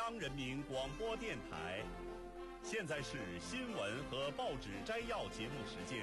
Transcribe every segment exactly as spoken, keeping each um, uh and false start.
央人民广播电台。现在是新闻和报纸摘要节目时间。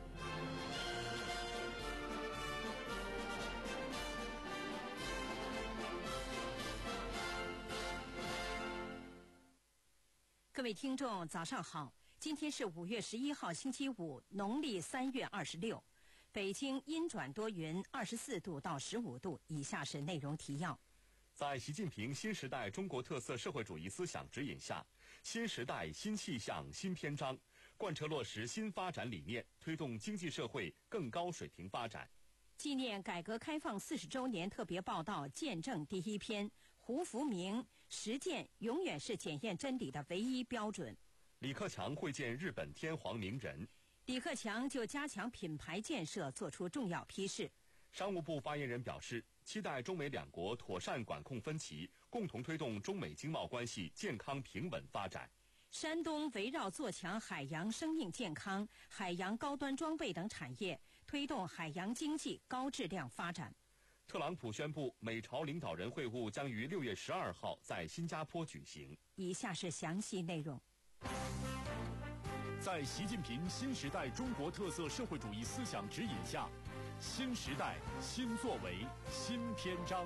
各位听众，早上好！今天是五月十一号，星期五，农历三月二十六。北京阴转多云，二十四度到十五度。以下是内容提要。 在习近平新时代中国特色社会主义思想指引下，新时代新气象新篇章，贯彻落实新发展理念，推动经济社会更高水平发展。 纪念改革开放四十周年特别报道见证第一篇，胡福明：实践永远是检验真理的唯一标准。 李克强会见日本天皇名人。 李克强就加强品牌建设作出重要批示。 商务部发言人表示，期待中美两国妥善管控分歧，共同推动中美经贸关系健康平稳发展。 山东围绕做强海洋生命健康、海洋高端装备等产业，推动海洋经济高质量发展。 特朗普宣布，美朝领导人会晤将于六月十二号在新加坡举行。 以下是详细内容。 在习近平新时代中国特色社会主义思想指引下，新时代新作为新篇章。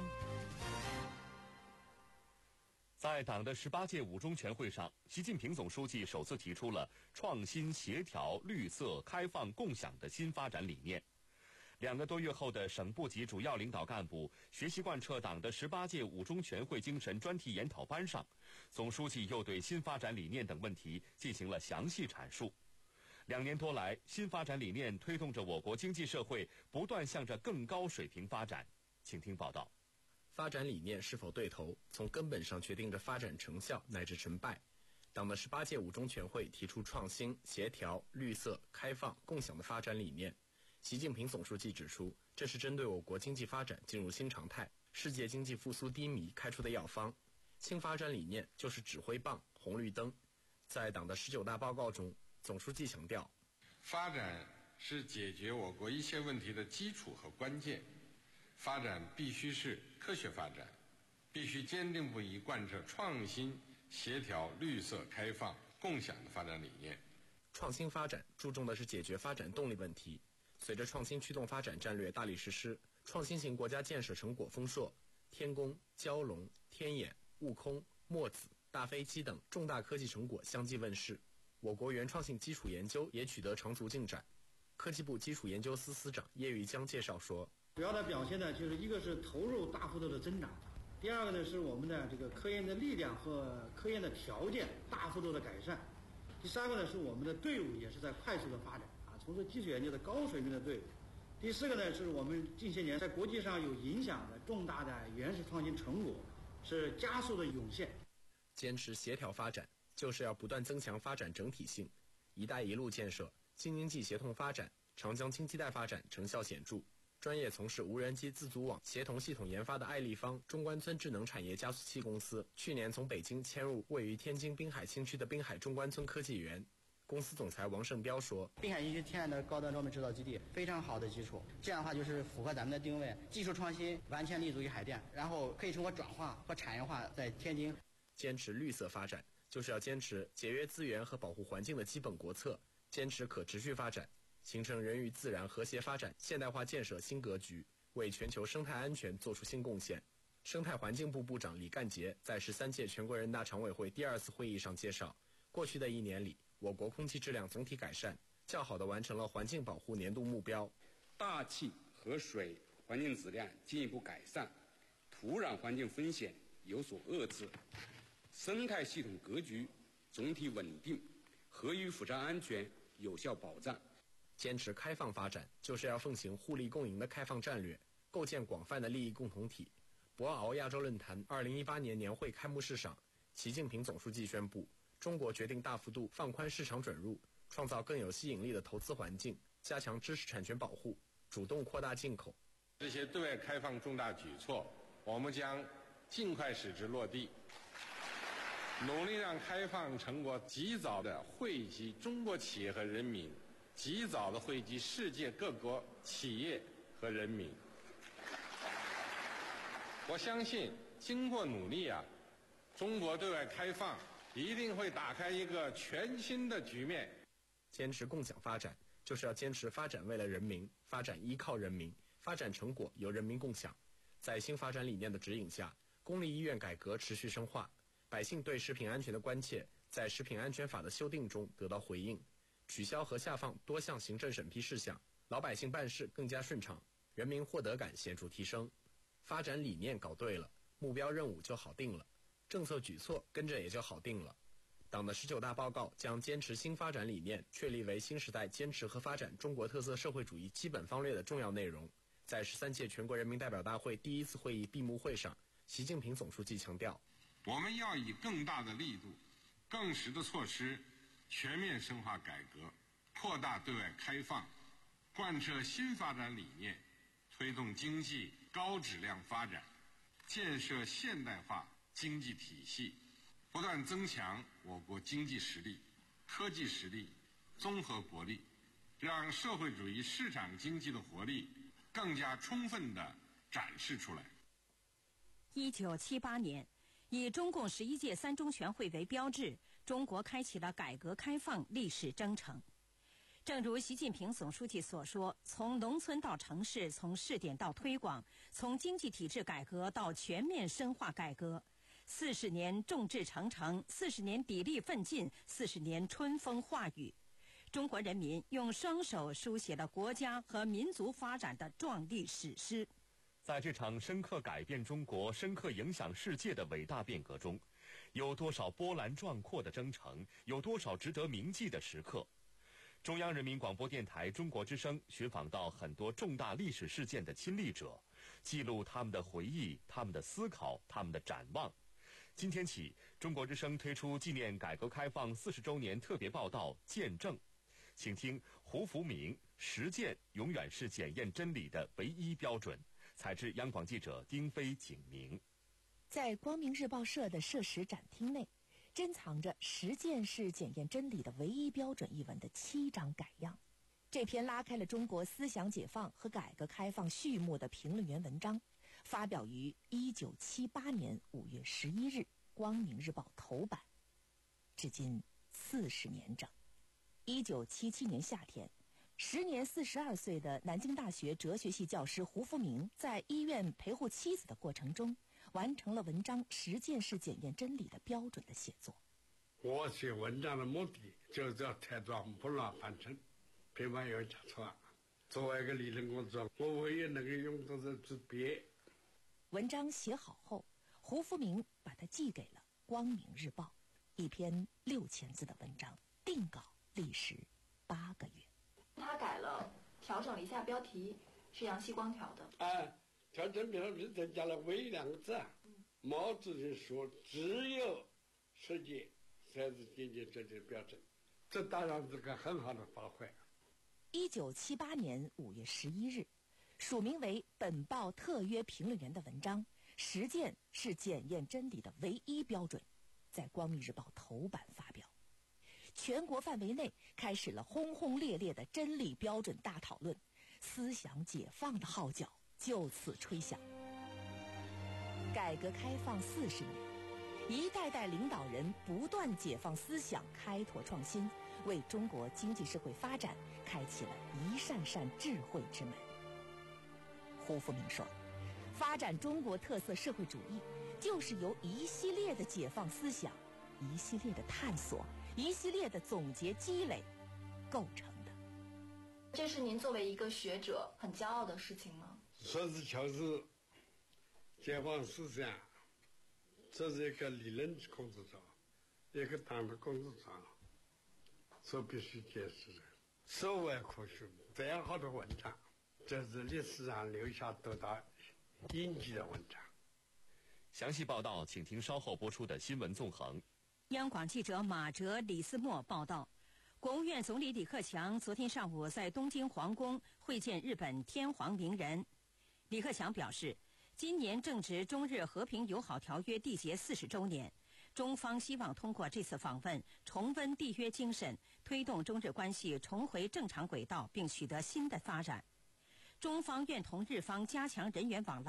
在党的十八届五中全会上，习近平总书记首次提出了创新、协调、绿色、开放、共享的新发展理念。两个多月后的省部级主要领导干部学习贯彻党的十八届五中全会精神专题研讨班上，总书记又对新发展理念等问题进行了详细阐述。两年多来，新发展理念推动着我国经济社会不断向着更高水平发展。请听报道。 发展理念是否对头，从根本上决定着发展成效乃至成败。党的十八届五中全会提出创新、协调、绿色、开放、共享的发展理念。习近平总书记指出，这是针对我国经济发展进入新常态、世界经济复苏低迷开出的药方。新发展理念就是指挥棒、红绿灯。在党的十九大报告中，总书记强调， 发展是解决我国一切问题的基础和关键。发展必须是科学发展，必须坚定不移贯彻创新、协调、绿色、开放、共享的发展理念。 创新发展注重的是解决发展动力问题。随着创新驱动发展战略大力实施，创新型国家建设成果丰硕，天宫、蛟龙、天眼、悟空、墨子、大飞机等重大科技成果相继问世。我国原创性基础研究也取得长足进展。科技部基础研究司司长叶玉江介绍说， 主要的表现呢，就是一个是投入大幅度的增长，第二个呢是我们的这个科研的力量和科研的条件大幅度的改善，第三个呢是我们的队伍也是在快速的发展啊，从事基础研究的高水平的队伍。第四个呢是我们近些年在国际上有影响的重大的原始创新成果是加速的涌现。 坚持协调发展，就是要不断增强发展整体性。一带一路建设、京津冀协同发展、长江经济带发展成效显著。专业从事无人机自组网协同系统研发的爱立方中关村智能产业加速器公司，去年从北京迁入位于天津滨海新区的滨海中关村科技园。公司总裁王胜彪说， 滨海新区天然的高端装备制造基地，非常好的基础，这样的话就是符合咱们的定位，技术创新完全立足于海淀，然后可以通过转化和产业化在天津。 坚持绿色发展，就是要坚持节约资源和保护环境的基本国策，坚持可持续发展，形成人与自然和谐发展现代化建设新格局，为全球生态安全做出新贡献。生态环境部部长李干杰在十三届全国人大常委会第二次会议上介绍，过去的一年里，我国空气质量总体改善，较好地完成了环境保护年度目标。 大气和水环境质量进一步改善，土壤环境风险有所遏制，生态系统格局总体稳定，核与辐射安全有效保障。 坚持开放发展，就是要奉行互利共赢的开放战略，构建广泛的利益共同体。博鳌亚洲论坛二零一八年年会开幕式上，习近平总书记宣布，中国决定大幅度放宽市场准入，创造更有吸引力的投资环境，加强知识产权保护，主动扩大进口。 这些对外开放重大举措，我们将尽快使之落地，努力让开放成果及早的惠及中国企业和人民，及早的惠及世界各国企业和人民。我相信，经过努力啊， 中国对外开放一定会打开一个全新的局面。 坚持共享发展，就是要坚持发展为了人民，发展依靠人民，发展成果由人民共享。在新发展理念的指引下，公立医院改革持续深化，百姓对食品安全的关切在食品安全法的修订中得到回应，取消和下放多项行政审批事项，老百姓办事更加顺畅，人民获得感显著提升。发展理念搞对了，目标任务就好定了，政策举措跟着也就好定了。党的十九大报告将坚持新发展理念确立为新时代坚持和发展中国特色社会主义基本方略的重要内容。在十三届全国人民代表大会第一次会议闭幕会上，习近平总书记强调， 我们要以更大的力度、更实的措施，全面深化改革，扩大对外开放，贯彻新发展理念，推动经济高质量发展，建设现代化经济体系，不断增强我国经济实力、科技实力、综合国力，让社会主义市场经济的活力更加充分地展示出来。 一九七八年，以中共十一届三中全会为标志，中国开启了改革开放历史征程。正如习近平总书记所说，从农村到城市，从试点到推广，从经济体制改革到全面深化改革，四十年众志成城，四十年砥砺奋进，四十年春风化雨。中国人民用双手书写了国家和民族发展的壮丽史诗。 在这场深刻改变中国、深刻影响世界的伟大变革中，有多少波澜壮阔的征程，有多少值得铭记的时刻。中央人民广播电台中国之声寻访到很多重大历史事件的亲历者，记录他们的回忆、他们的思考、他们的展望。今天起，中国之声推出纪念改革开放四十周年特别报道《见证》，请听胡福明：实践永远是检验真理的唯一标准。采自央广记者丁飞、景明。 在光明日报社的社史展厅内，珍藏着“实践是检验真理的唯一标准”一文的七张改样。这篇拉开了中国思想解放和改革开放序幕的评论员文章，发表于一九七八年五月十一日《光明日报》头版，至今四十年整。一九七七年夏天，时年四十二岁的南京大学哲学系教师胡福明，在医院陪护妻子的过程中，完成了文章《实践是检验真理的标准》的写作。 我写文章的目的就是要推断不乱反正，并没有讲错。作为一个理论工作，我唯一能够用到的是别。 文章写好后，胡福明把它寄给了《光明日报》，一篇六千字的文章，定稿历时八个月。 他改了，调整了一下标题，是杨希光调的。 啊，调整标题增加了“唯”两个字。嗯、毛主席说：“只有实践才是检验真理的标准。”这当然是个很好的发挥。 一九七八年五月十一日，署名为本报特约评论员的文章《实践是检验真理的唯一标准》，在《光明日报》头版发表。全国范围内开始了轰轰烈烈的真理标准大讨论，思想解放的号角就此吹响。改革开放四十年，一代代领导人不断解放思想，开拓创新，为中国经济社会发展开启了一扇扇智慧之门。胡福明说，发展中国特色社会主义就是由一系列的解放思想、一系列的探索、一系列的总结积累构成的。 这是您作为一个学者很骄傲的事情吗？ 说是乔治解放思想，这是一个理论工作者，一个党的工作者所必须解释的。首尾可循，这样好的文章，这是历史上留下多大印记的文章。 详细报道请听稍后播出的新闻纵横。 央广记者马哲、李思墨报道，国务院总理李克强昨天上午在东京皇宫会见日本天皇明仁。李克强表示，今年正值中日和平友好条约缔结四十周年，中方希望通过这次访问重温缔约精神，推动中日关系重回正常轨道，并取得新的发展。中方愿同日方加强人员往来，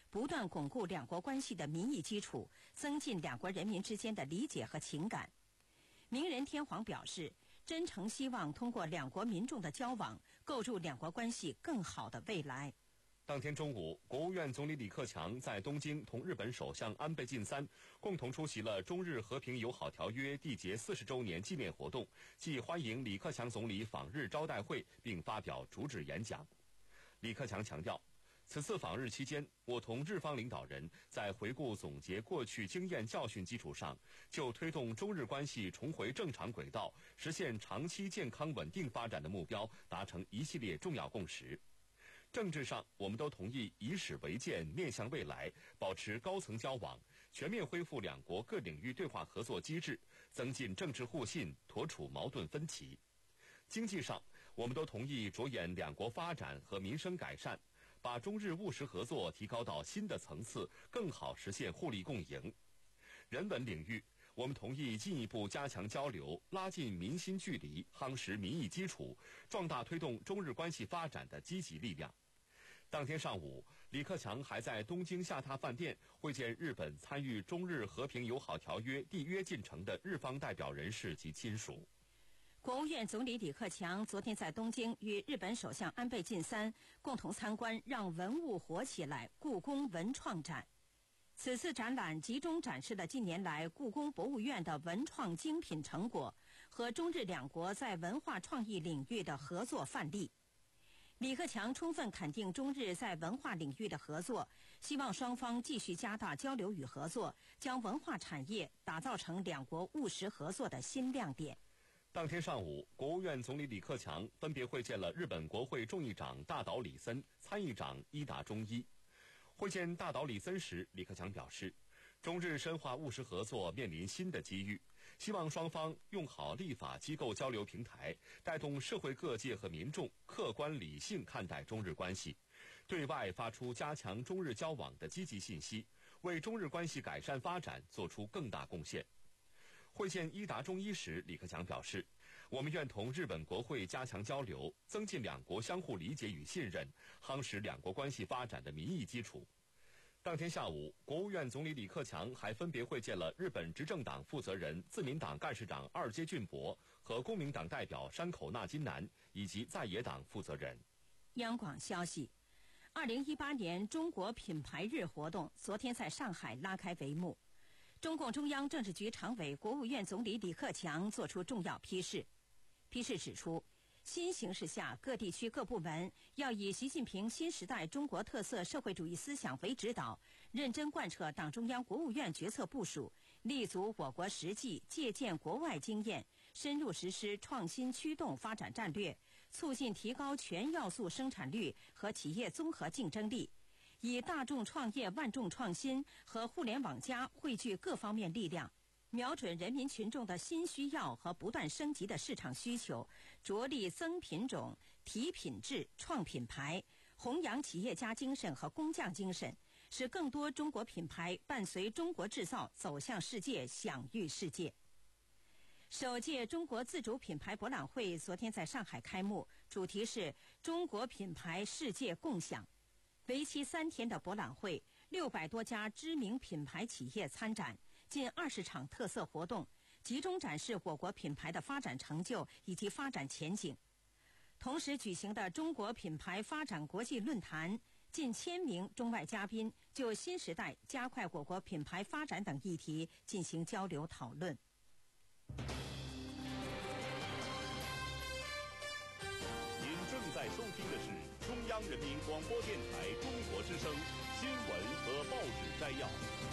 不断巩固两国关系的民意基础，增进两国人民之间的理解和情感。明仁天皇表示，真诚希望通过两国民众的交往，构筑两国关系更好的未来。 当天中午，国务院总理李克强在东京同日本首相安倍晋三共同出席了中日和平友好条约缔结四十周年纪念活动暨欢迎李克强总理访日招待会，并发表主旨演讲。李克强强调，此次访日期间，我同日方领导人在回顾总结过去经验教训基础上，就推动中日关系重回正常轨道，实现长期健康稳定发展的目标，达成一系列重要共识。政治上，我们都同意以史为鉴，面向未来，保持高层交往，全面恢复两国各领域对话合作机制，增进政治互信，妥处矛盾分歧。经济上，我们都同意着眼两国发展和民生改善，把中日务实合作提高到新的层次，更好实现互利共赢。人文领域，我们同意进一步加强交流，拉近民心距离，夯实民意基础，壮大推动中日关系发展的积极力量。当天上午，李克强还在东京下榻饭店会见日本参与中日和平友好条约缔约进程的日方代表人士及亲属。 国务院总理李克强昨天在东京与日本首相安倍晋三共同参观让文物活起来故宫文创展。此次展览集中展示了近年来故宫博物院的文创精品成果和中日两国在文化创意领域的合作范例。李克强充分肯定中日在文化领域的合作，希望双方继续加大交流与合作，将文化产业打造成两国务实合作的新亮点。 当天上午，国务院总理李克强分别会见了日本国会众议长大岛李森、参议长伊达忠一。会见大岛李森时，李克强表示，中日深化务实合作面临新的机遇，希望双方用好立法机构交流平台，带动社会各界和民众客观理性看待中日关系，对外发出加强中日交往的积极信息，为中日关系改善发展做出更大贡献。会见伊达忠一时，李克强表示，我们愿同日本国会加强交流，增进两国相互理解与信任，夯实两国关系发展的民意基础。当天下午，国务院总理李克强还分别会见了日本执政党负责人自民党干事长二阶俊博和公民党代表山口纳金男以及在野党负责人。 央广消息，二零一八年中国品牌日活动昨天在上海拉开帷幕。中共中央政治局常委、国务院总理李克强作出重要批示。批示指出，新形势下，各地区各部门要以习近平新时代中国特色社会主义思想为指导，认真贯彻党中央、国务院决策部署，立足我国实际，借鉴国外经验，深入实施创新驱动发展战略，促进提高全要素生产率和企业综合竞争力。以大众创业、万众创新和互联网加汇聚各方面力量，瞄准人民群众的新需要和不断升级的市场需求，着力增品种、提品质、创品牌，弘扬企业家精神和工匠精神，使更多中国品牌伴随中国制造走向世界，享誉世界。首届中国自主品牌博览会昨天在上海开幕，主题是中国品牌世界共享。为期三天的博览会，六百多家知名品牌企业参展，近二十场特色活动，集中展示我国品牌的发展成就以及发展前景。同时举行的中国品牌发展国际论坛，近千名中外嘉宾就新时代加快我国品牌发展等议题进行交流讨论。 您正在收听的是中央人民广播电台中国之声新闻和报纸摘要。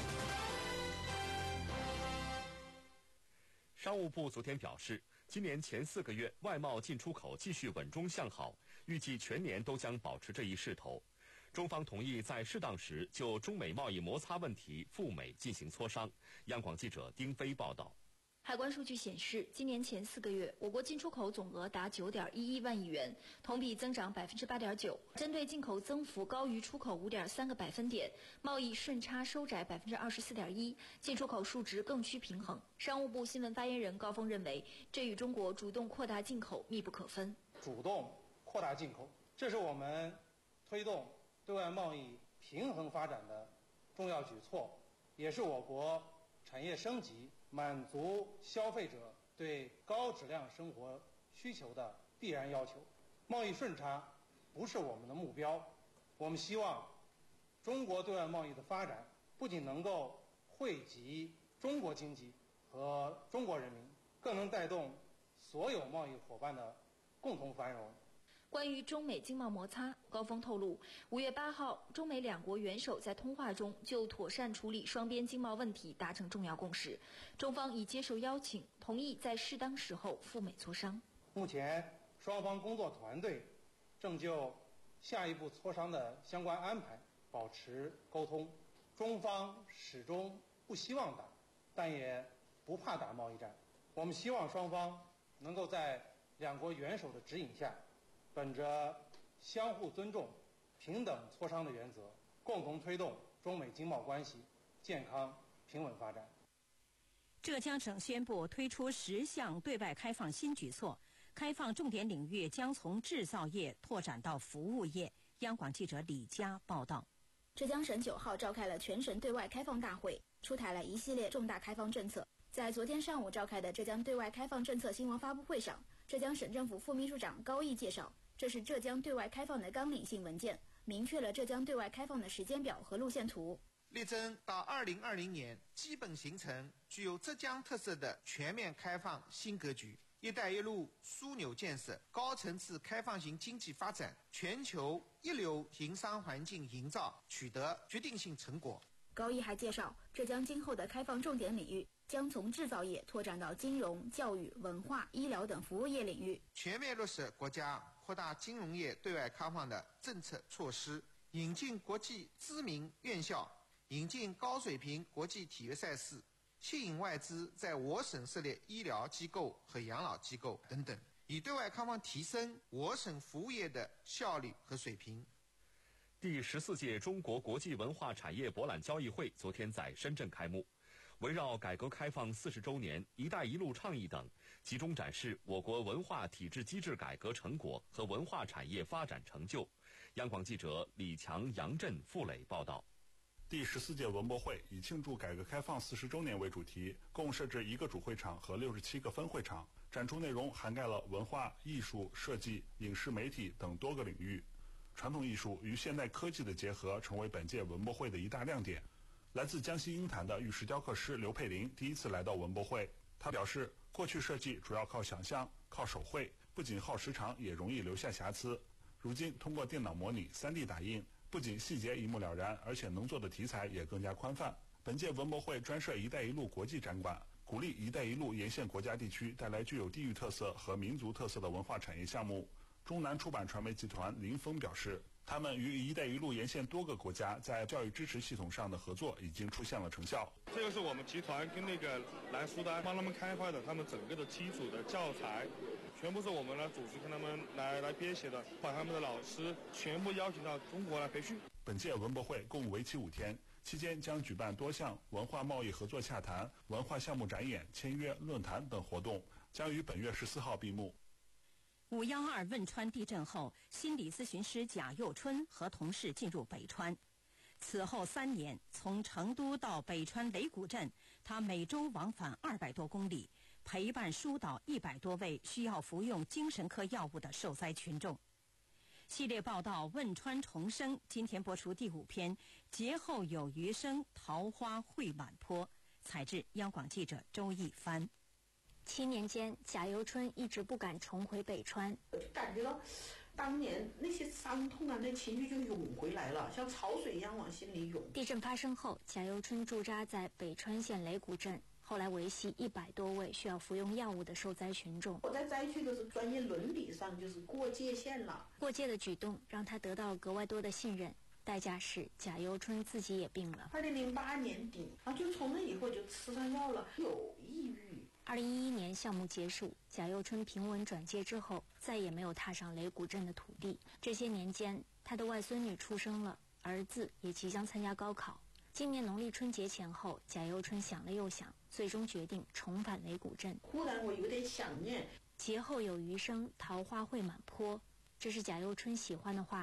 商务部昨天表示，今年前四个月外贸进出口继续稳中向好，预计全年都将保持这一势头。中方同意在适当时就中美贸易摩擦问题赴美进行磋商。央广记者丁飞报道。 海关数据显示，今年前四个月，我国进出口总额达九点一一万亿元，同比增长百分之八点九。针对进口增幅高于出口五点三个百分点，贸易顺差收窄百分之二十四点一，进出口数值更趋平衡。商务部新闻发言人高峰认为，这与中国主动扩大进口密不可分。 主动扩大进口，这是我们推动对外贸易平衡发展的重要举措，也是我国产业升级、满足消费者对高质量生活需求的必然要求。贸易顺差不是我们的目标，我们希望中国对外贸易的发展不仅能够惠及中国经济和中国人民，更能带动所有贸易伙伴的共同繁荣。 关于中美经贸摩擦，高峰透露，五月八号，中美两国元首在通话中就妥善处理双边经贸问题达成重要共识，中方已接受邀请，同意在适当时候赴美磋商。 目前，双方工作团队正就下一步磋商的相关安排保持沟通。中方始终不希望打，但也不怕打贸易战。我们希望双方能够在两国元首的指引下，本着相互尊重、平等磋商的原则，共同推动中美经贸关系健康平稳发展。 浙江省宣布推出十项对外开放新举措，开放重点领域将从制造业拓展到服务业。央广记者李佳报道。 浙江省九号召开了全省对外开放大会，出台了一系列重大开放政策。在昨天上午召开的浙江对外开放政策新闻发布会上，浙江省政府副秘书长高毅介绍，这是浙江对外开放的纲领性文件，明确了浙江对外开放的时间表和路线图。 力争到二零二零年基本形成具有浙江特色的全面开放新格局。一带一路枢纽建设、高层次开放型经济发展、全球一流营商环境营造取得决定性成果。 高毅还介绍，浙江今后的开放重点领域将从制造业拓展到金融、教育、文化、医疗等服务业领域， 全面落实国家扩大金融业对外开放的政策措施，引进国际知名院校，引进高水平国际体育赛事，吸引外资在我省设立医疗机构和养老机构等等，以对外开放提升我省服务业的效率和水平。 第十四届中国国际文化产业博览交易会昨天在深圳开幕，围绕改革开放四十周年、一带一路倡议等，集中展示我国文化体制机制改革成果和文化产业发展成就。央广记者李强、杨震、傅磊报道。 第十四届文博会以庆祝改革开放四十周年为主题，共设置一个主会场和六十七个分会场，展出内容涵盖了文化、艺术、设计、影视媒体等多个领域。传统艺术与现代科技的结合成为本届文博会的一大亮点。来自江西鹰潭的玉石雕刻师刘佩林第一次来到文博会，他表示，过去设计主要靠想象、靠手绘，不仅耗时长，也容易留下瑕疵。如今通过电脑模拟、三 D 打印，不仅细节一目了然，而且能做的题材也更加宽泛。本届文博会专设“一带一路”国际展馆，鼓励“一带一路”沿线国家地区带来具有地域特色和民族特色的文化产业项目。中南出版传媒集团林峰表示，他们与“一带一路”沿线多个国家在教育支持系统上的合作已经出现了成效。 这个是我们集团跟那个来苏丹帮他们开发的，他们整个的基础的教材，全部是我们来组织跟他们来来编写的，把他们的老师全部邀请到中国来培训。 本届文博会共为期五天，期间将举办多项文化贸易合作洽谈、文化项目展演、签约、论坛等活动，将于本月十四号闭幕。 五幺二汶川地震后，心理咨询师贾又春和同事进入北川。此后三年，从成都到北川雷谷镇，他每周往返二百多公里，陪伴疏导一百多位需要服用精神科药物的受灾群众。系列报道《汶川重生》今天播出第五篇，劫后有余生，桃花会满坡。采制央广记者周一帆。 七年间，贾又春一直不敢重回北川。 我就感觉到，当年那些伤痛啊，那情绪就涌回来了，像潮水一样往心里涌。 地震发生后，贾又春驻扎在北川县雷谷镇，后来维系一百多位需要服用药物的受灾群众。 我在灾区的是专业伦理上就是过界线了。 过界的举动让他得到格外多的信任，代价是贾又春自己也病了。 二零零八年底，啊，就从那以后就吃上药了，有抑郁。 二零一一年项目结束，贾又春平稳转介之后，再也没有踏上雷谷镇的土地。这些年间，他的外孙女出生了，儿子也即将参加高考。今年农历春节前后，贾又春想了又想，最终决定重返雷谷镇。 忽然我有点想念。 劫后有余生，桃花会满坡，这是贾又春喜欢的话，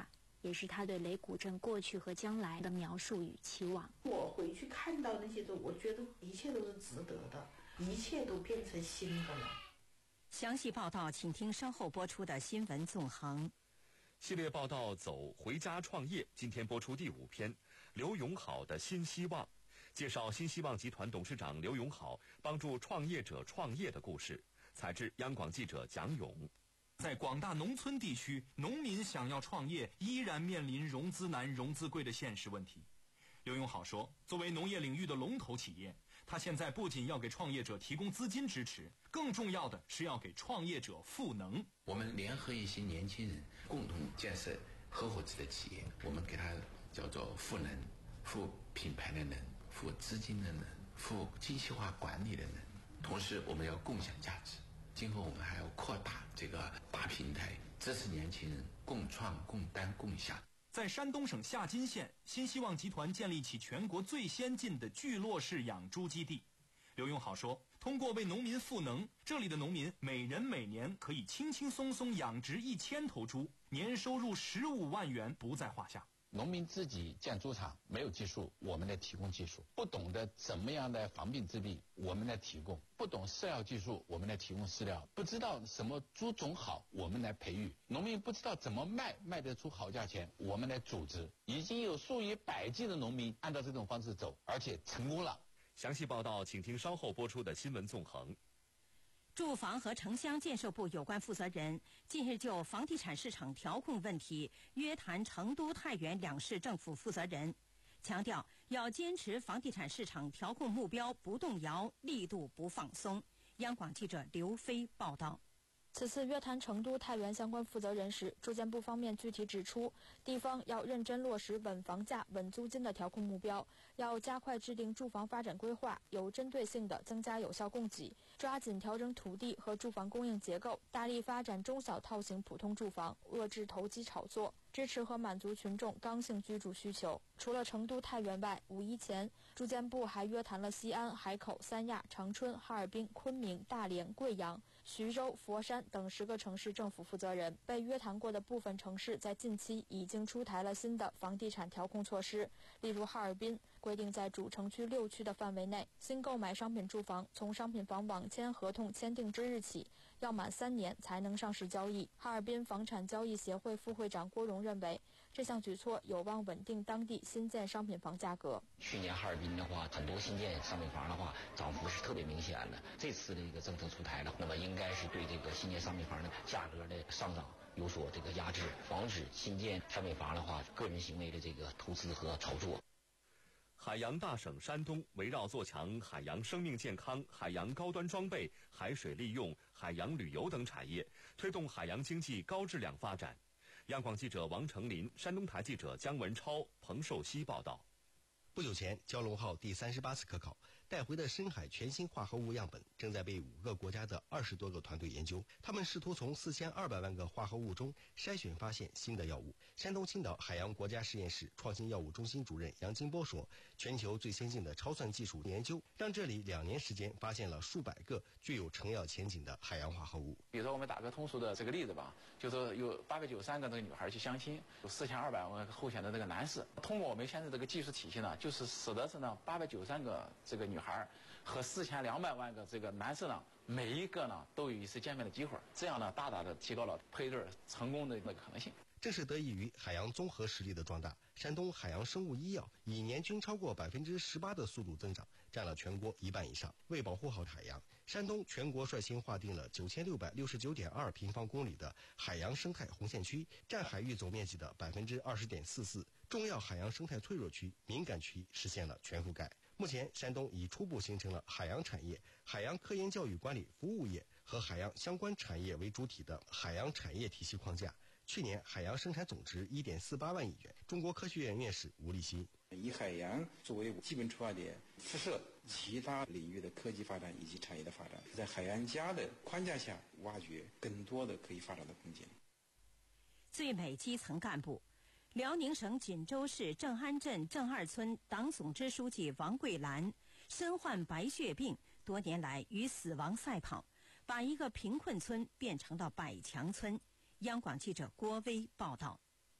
也是他对雷古镇过去和将来的描述与期望。 我回去看到那些都，我觉得一切都是值得的，一切都变成新的了。 详细报道请听稍后播出的新闻纵横。 系列报道走回家创业，今天播出第五篇，刘永好的新希望，介绍新希望集团董事长刘永好帮助创业者创业的故事。采自央广记者蒋勇。 在广大农村地区，农民想要创业，依然面临融资难、融资贵的现实问题。刘永好说，作为农业领域的龙头企业，他现在不仅要给创业者提供资金支持，更重要的是要给创业者赋能。 我们联合一些年轻人，共同建设合伙制的企业，我们给它叫做赋能，赋品牌的能，赋资金的能，赋精细化管理的能。同时，我们要共享价值。今后我们还要扩大这个大平台，支持年轻人共创、共担、共享。 在山东省夏津县，新希望集团建立起全国最先进的聚落式养猪基地。刘永好说，通过为农民赋能，这里的农民每人每年可以轻轻松松养殖一千头猪，年收入十五万元不在话下。 农民自己建猪场没有技术，我们来提供技术；不懂得怎么样的防病治病，我们来提供；不懂饲料技术，我们来提供饲料；不知道什么猪种好，我们来培育；农民不知道怎么卖，卖得出好价钱，我们来组织。已经有数以百计的农民按照这种方式走，而且成功了。 详细报道请听稍后播出的新闻纵横。 住房和城乡建设部有关负责人近日就房地产市场调控问题约谈成都、太原两市政府负责人，强调要坚持房地产市场调控目标不动摇，力度不放松。央广记者刘飞报道。 此次约谈成都、太原相关负责人时，住建部方面具体指出，地方要认真落实稳房价、稳租金的调控目标，要加快制定住房发展规划，有针对性地增加有效供给，抓紧调整土地和住房供应结构，大力发展中小套型普通住房，遏制投机炒作，支持和满足群众刚性居住需求。除了成都、太原外，五一前，住建部还约谈了西安、海口、三亚、长春、哈尔滨、昆明、大连、贵阳、徐州、佛山等十个城市政府负责人。被约谈过的部分城市在近期已经出台了新的房地产调控措施，例如哈尔滨规定在主城区六区的范围内，新购买商品住房从商品房网签合同签订之日起，要满三年才能上市交易。哈尔滨房产交易协会副会长郭荣认为，这项举措有望稳定当地新建商品房价格。 去年哈尔滨的话，很多新建商品房的话，涨幅是特别明显的。这次的一个政策出台了，那么应该是对这个新建商品房的价格的上涨有所这个压制，防止新建商品房的话个人行为的这个投资和炒作。 海洋大省山东围绕做强海洋生命健康、海洋高端装备、海水利用、海洋旅游等产业，推动海洋经济高质量发展。央广记者王成林、山东台记者姜文超、彭寿熙报道。 不久前，蛟龙号第三十八次科考带回的深海全新化合物样本正在被五个国家的二十多个团队研究。他们试图从四千二百万个化合物中筛选发现新的药物。山东青岛海洋国家实验室创新药物中心主任杨金波说，全球最先进的超算技术研究让这里两年时间发现了数百个具有成药前景的海洋化合物。 比如说我们打个通俗的这个例子吧，就是有八百九十三个这个女孩去相亲，有四千二百万个候选的这个男士。通过我们现在这个技术体系呢，就是使得是呢八百九十三个这个女孩和四千两百万个这个男士呢，每一个呢都有一次见面的机会，这样呢大大的提高了配对成功的那个可能性。 正是得益于海洋综合实力的壮大，山东海洋生物医药以年均超过百分之十八的速度增长，占了全国一半以上。为保护好海洋，山东全国率先划定了九千六百六十九点二平方公里的海洋生态红线区，占海域总面积的百分之二十点四四。重要海洋生态脆弱区、敏感区实现了全覆盖。目前，山东已初步形成了海洋产业、海洋科研教育管理服务业和海洋相关产业为主体的海洋产业体系框架。去年海洋生产总值一点四八万亿元。中国科学院院士吴立新以海洋作为基本出发点，辐射其他领域的科技发展以及产业的发展，在海洋家的框架下挖掘更多的可以发展的空间。 最美基层干部。辽宁省锦州市正安镇正二村党总支书记王桂兰身患白血病，多年来与死亡赛跑，把一个贫困村变成了百强村。央广记者郭威报道。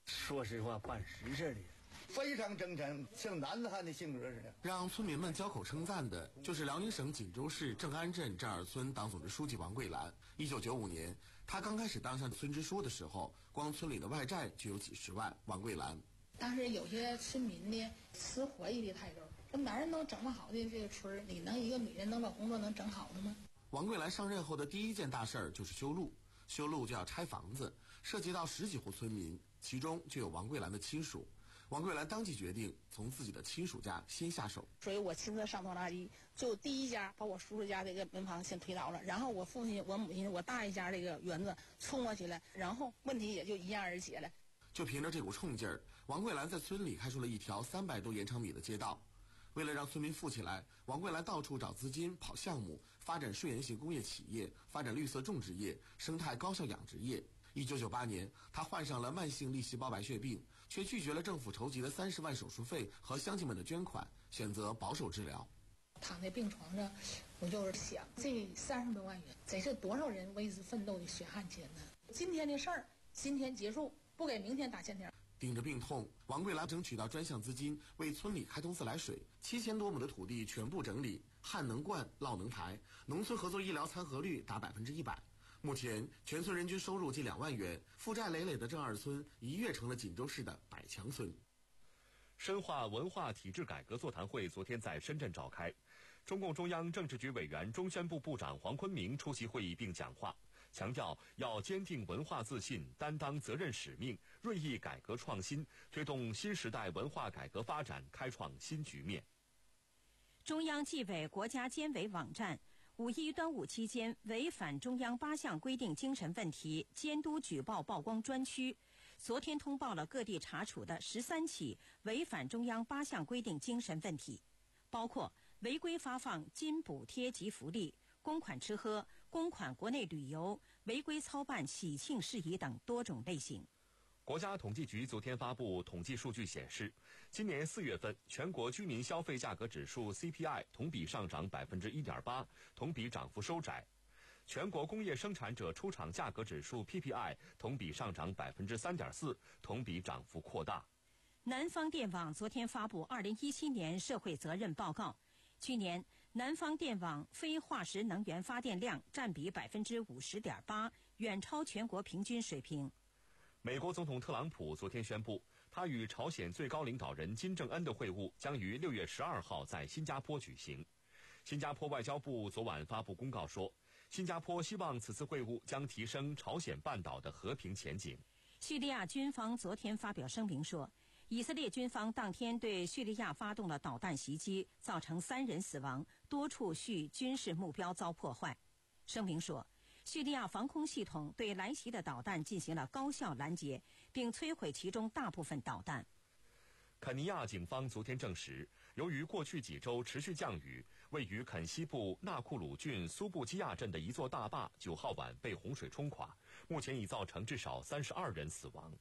说实话，办实事的，非常真诚，像男子汉的性格似的。 让村民们交口称赞的，就是辽宁省锦州市正安镇镇二村党组织书记王桂兰。一九九五年，他刚开始当上村支书的时候，光村里的外债就有几十万。王桂兰当时有些村民呢持怀疑的态度，这男人能整不好的这个村，你能一个女人能把工作能整好的吗？ 王桂兰上任后的第一件大事儿就是修路，修路就要拆房子，涉及到十几户村民，其中就有王桂兰的亲属。王桂兰当即决定从自己的亲属家先下手， 所以我亲自上拖拉机，就第一家把我叔叔家这个门房先推倒了，然后我父亲、我母亲、我大爷家这个园子冲过去了，然后问题也就一样而解了。 就凭着这股冲劲儿，王桂兰在村里开出了一条三百多延长米的街道。为了让村民富起来，王桂兰到处找资金、跑项目，发展顺源型工业企业，发展绿色种植业、生态高效养殖业。一九九八年，他患上了慢性粒细胞白血病，却拒绝了政府筹集的三十万手术费和乡亲们的捐款，选择保守治疗。 躺在病床上，我就是想，这三十多万元，这是多少人为之奋斗的血汗钱呢？今天的事儿，今天结束，不给明天打欠条。 顶着病痛，王桂兰争取到专项资金，为村里开通自来水，七千多亩的土地全部整理，旱能灌，涝能排，农村合作医疗参合率达百分之一百。目前，全村人均收入近两万元，负债累累的正二村一跃成了锦州市的百强村。 深化文化体制改革座谈会昨天在深圳召开，中共中央政治局委员、中宣部部长黄坤明出席会议并讲话，强调要坚定文化自信，担当责任使命，锐意改革创新，推动新时代文化改革发展开创新局面。 中央纪委国家监委网站五一端午期间违反中央八项规定精神问题监督举报曝光专区，昨天通报了各地查处的十三起违反中央八项规定精神问题，包括违规发放金补贴及福利、公款吃喝、公款国内旅游、违规操办喜庆事宜等多种类型。 国家统计局昨天发布统计数据显示，今年四月份全国居民消费价格指数 C P I 同比上涨 百分之一点八， 同比涨幅收窄。全国工业生产者出厂价格指数 P P I 同比上涨 百分之三点四， 同比涨幅扩大。 南方电网昨天发布二零一七年社会责任报告，去年南方电网非化石能源发电量占比 百分之五十点八， 远超全国平均水平。 美国总统特朗普昨天宣布，他与朝鲜最高领导人金正恩的会晤将于六月十二号在新加坡举行。新加坡外交部昨晚发布公告说，新加坡希望此次会晤将提升朝鲜半岛的和平前景。 叙利亚军方昨天发表声明说，以色列军方当天对叙利亚发动了导弹袭击，造成三人死亡，多处叙军事目标遭破坏。声明说，叙利亚防空系统对来袭的导弹进行了高效拦截，并摧毁其中大部分导弹。 肯尼亚警方昨天证实，由于过去几周持续降雨，位于肯西部纳库鲁郡苏布基亚镇的一座大坝九号晚被洪水冲垮，目前已造成至少三十二人死亡。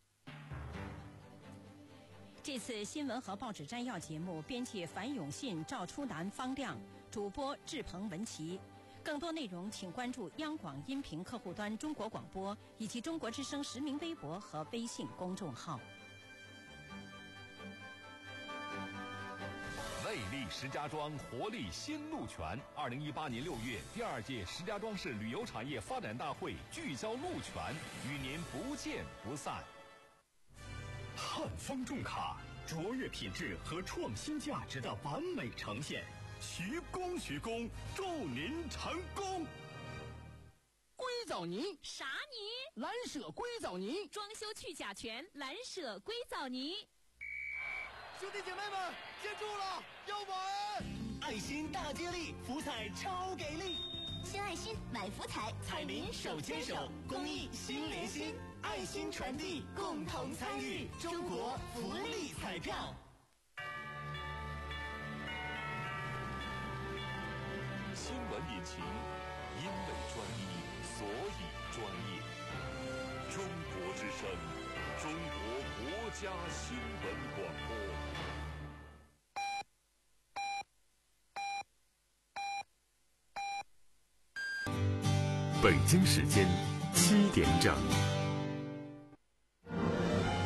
这次新闻和报纸摘要节目，编辑樊永信、赵初南、方亮，主播志鹏、文琪。更多内容请关注央广音频客户端中国广播以及中国之声实名微博和微信公众号。 魅力石家庄，活力新鹿泉。二零一八年六月，第二届石家庄市旅游产业发展大会聚焦鹿泉，与您不见不散。 汉方重卡，卓越品质和创新价值的完美呈现。徐工徐工，祝您成功！ 硅藻泥啥泥？ 蓝舍硅藻泥， 装修去甲醛，蓝舍硅藻泥。 兄弟姐妹们，记住了，要玩！爱心大接力，福彩超给力！ 新爱心买福彩， 彩民手牵手，公益心连心，爱心传递，共同参与中国福利彩票。 新闻引擎，因为专一，所以专业。中国之声，中国国家新闻广播。 北京时间七点整。